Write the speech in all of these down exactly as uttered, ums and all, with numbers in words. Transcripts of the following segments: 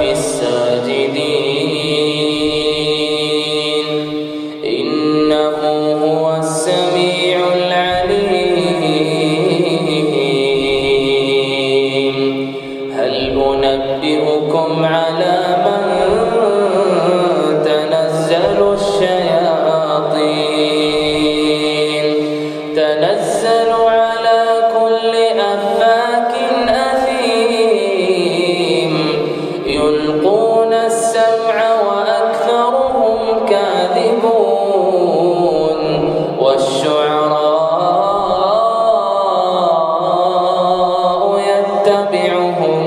الساجدين إنه هو السميع العليم هل أنبئكم على من تنزل الشياطين تنزل على كل أفاك أثيم يلقون السمع وأكثرهم كاذبون والشعراء يتبعهم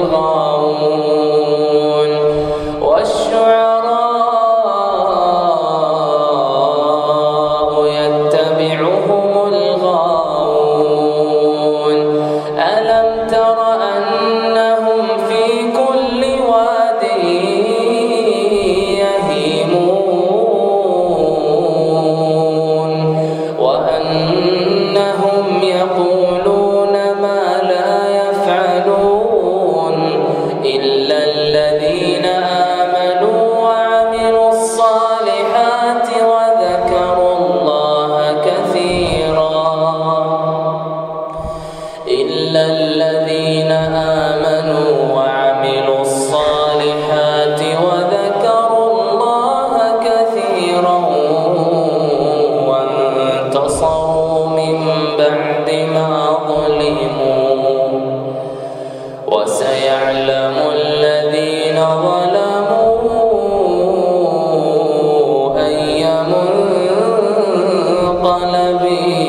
الغاوون والشعراء يتبعهم الغاوون ألم تر أنهم في كل واد يهيمون وأنهم يقولون ما لا يفعلون إلا الذين آمنوا وعملوا الصالحات وذكروا الله كثيرا إلا الذين آمنوا وعملوا الصالحات وذكروا الله كثيرا وانتصروا من بعد ما ظلموا وسيعلم الذين ظلموا أي منقلب